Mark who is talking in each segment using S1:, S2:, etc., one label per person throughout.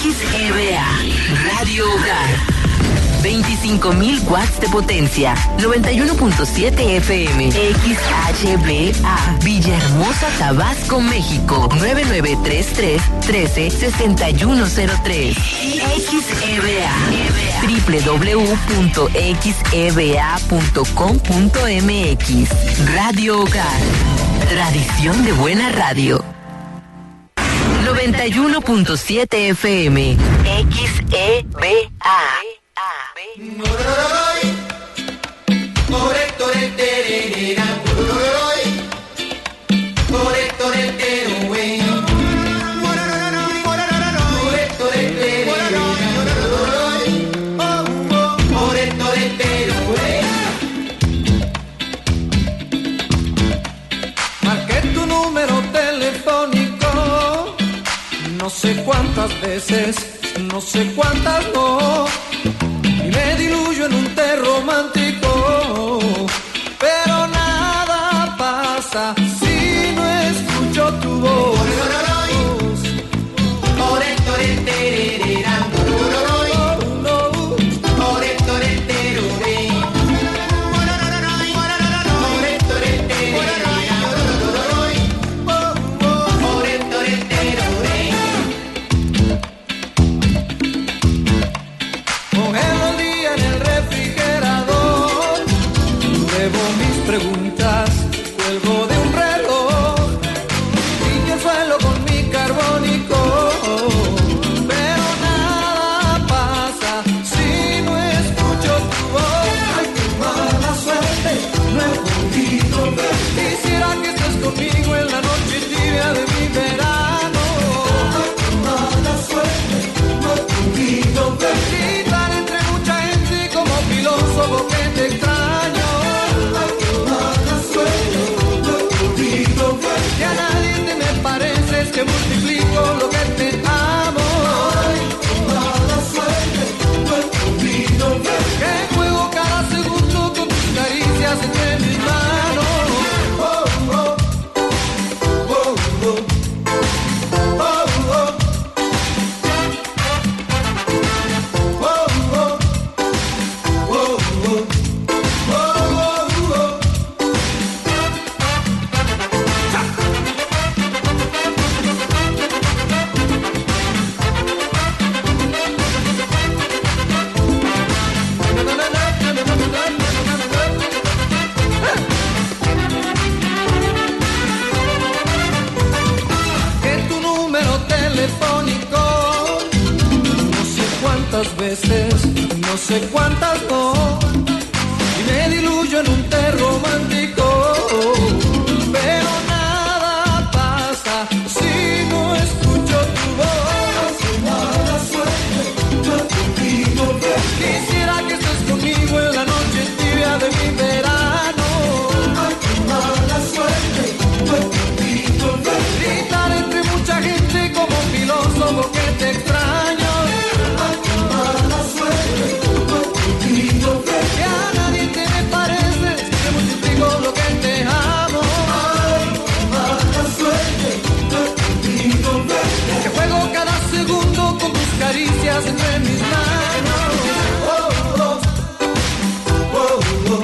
S1: XEBA, Radio Hogar. 25,000 watts de potencia, 91.7 FM, XHBA, Villahermosa, Tabasco, México, 9933-136103. XEBA, www.xeba.com.mx. Radio Hogar, tradición de buena radio. 91.7 FM, XEBA.
S2: Marqué tu número telefónico, no sé cuántas veces, no sé cuántas no. Y me diluyo en un té romántico, pero nada pasa si no escucho tu voz. Preguntas, cuelgo de un reloj, limpio el suelo con mi carbónico, pero nada pasa si no escucho tu voz. Ay, qué mala suerte, no he podido ver. Quisiera que estés conmigo en la noche tibia de mi verano. Ay, qué mala suerte, no he podido ver. Gritar entre mucha gente como filósofo que te extraño. Que a nadie te me pareces, que multiplico lo que te amo. Ay, mala suerte, no he podido ver. Que juego cada segundo con tus caricias entre mis manos. Oh, oh, oh, oh, oh, oh, oh, veces, no sé cuántas no, y me diluyo en un té romántico, pero nada pasa si no escucho tu voz. Mala suerte, no he podido ver. Quisiera que estés conmigo en la noche tibia de mi verano. Ay, qué mala suerte, no he podido ver. Gritar entre mucha gente como un filósofo que te extraño. Que a nadie te me parece, que multiplico lo que te amo. Ay, mala suerte, no he podido ver. Que juego cada segundo con tus caricias entre mis manos. Oh, oh, oh, oh, oh.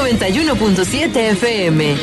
S1: 91.7 FM.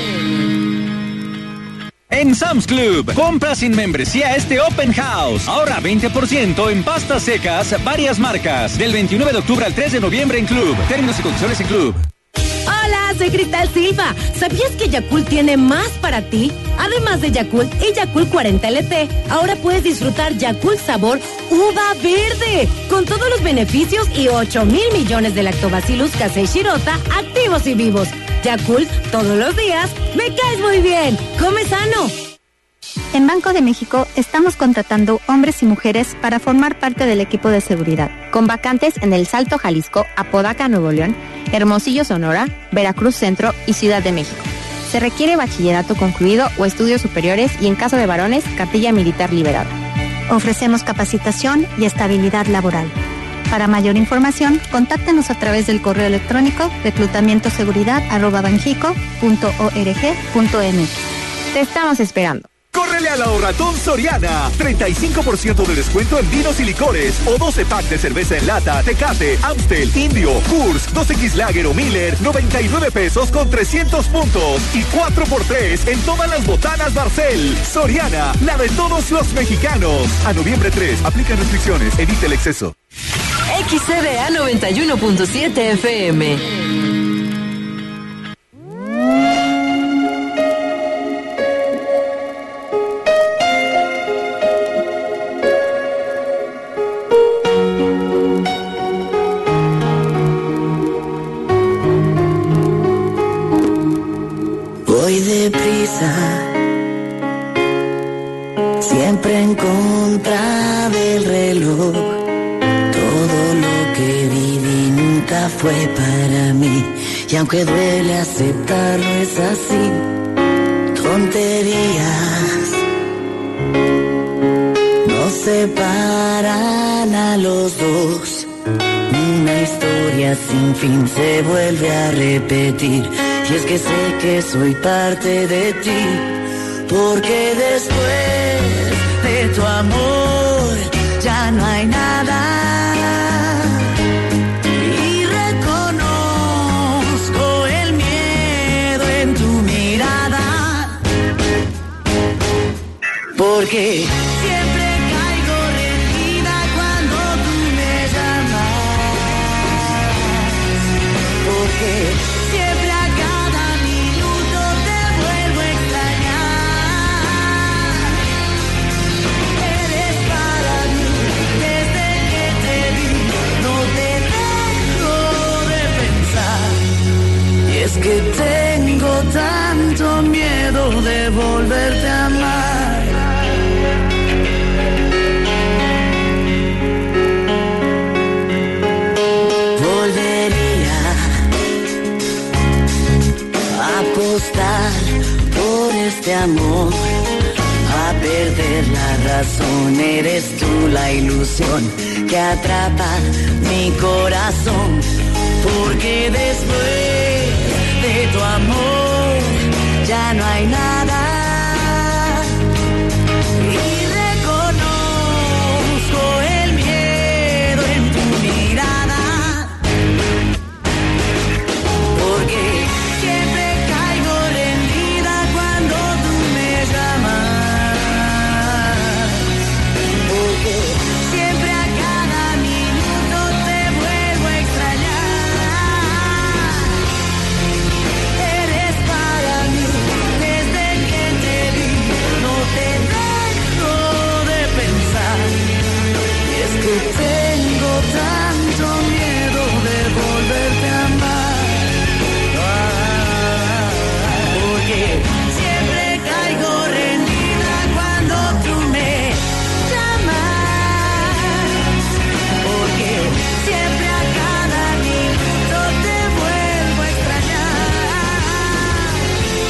S3: En Sam's Club, compra sin membresía este Open House. Ahorra 20% en pastas secas, varias marcas. Del 29 de octubre al 3 de noviembre en Club. Términos y condiciones en Club.
S4: Hola, soy Cristal Silva. ¿Sabías que Yakult tiene más para ti? Además de Yakult y Yakult 40 LT, ahora puedes disfrutar Yakult sabor uva verde, con todos los beneficios y 8,000 millones de lactobacillus casei shirota activos y vivos. Yakult, todos los días, me caes muy bien. Come sano.
S5: En Banco de México estamos contratando hombres y mujeres para formar parte del equipo de seguridad, con vacantes en El Salto, Jalisco, Apodaca, Nuevo León, Hermosillo, Sonora, Veracruz Centro y Ciudad de México. Se requiere bachillerato concluido o estudios superiores y en caso de varones, cartilla militar liberada. Ofrecemos capacitación y estabilidad laboral. Para mayor información, contáctenos a través del correo electrónico reclutamientoseguridad@banjico.org.mx. Te estamos esperando.
S6: ¡Córrele a la Ahorratón Soriana! 35% de descuento en vinos y licores o 12 packs de cerveza en lata, Tecate, Amstel, Indio, Coors, 2X Lager o Miller, 99 pesos con 300 puntos y 4x3 en todas las botanas Barcel. Soriana, la de todos los mexicanos. A noviembre 3, aplican restricciones, evite el exceso.
S1: XCDA 91.7 FM.
S7: Voy deprisa, siempre en contra del reloj. Todo lo que viví nunca fue para mí, y aunque duele aceptarlo es así. Tonterías nos separan a los dos. Una historia sin fin se vuelve a repetir. Y es que sé que soy parte de ti, porque después de tu amor ya no hay nada. Y reconozco el miedo en tu mirada, porque siempre caigo rendida cuando tú me llamas, porque siempre es que tengo tanto miedo de volverte a amar. Volvería a apostar por este amor, a perder la razón. Eres tú la ilusión que atrapa mi corazón, porque después de tu amor ya no hay nada. Y reconozco el miedo en tu mirada, porque siempre caigo rendida cuando tú me llamas, porque siempre a cada minuto te vuelvo a extrañar. Eres para mí, desde que te vi, no te dejo de pensar. Y es que tengo tanto miedo de volverte a amar, porque siempre caigo rendida cuando tú me llamas, porque siempre a cada minuto te vuelvo a extrañar.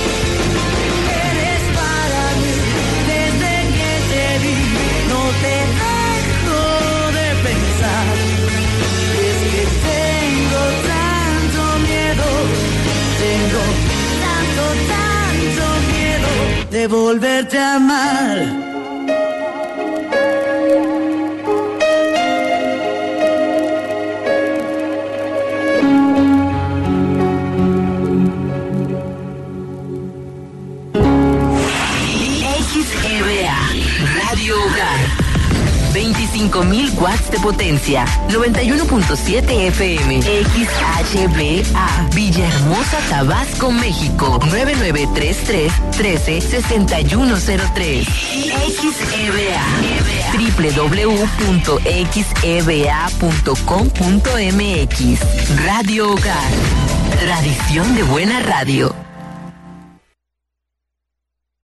S7: Eres para mí, desde que te vi, no te dejo de pensar. Es que tengo tanto miedo, tengo tanto miedo de volverte a amar.
S1: 25,000 watts de potencia. 91.7 FM. XHBA. Villahermosa, Tabasco, México. 9933-136103. XEBA. www.xeba.com.mx. Radio Hogar. Tradición de buena radio.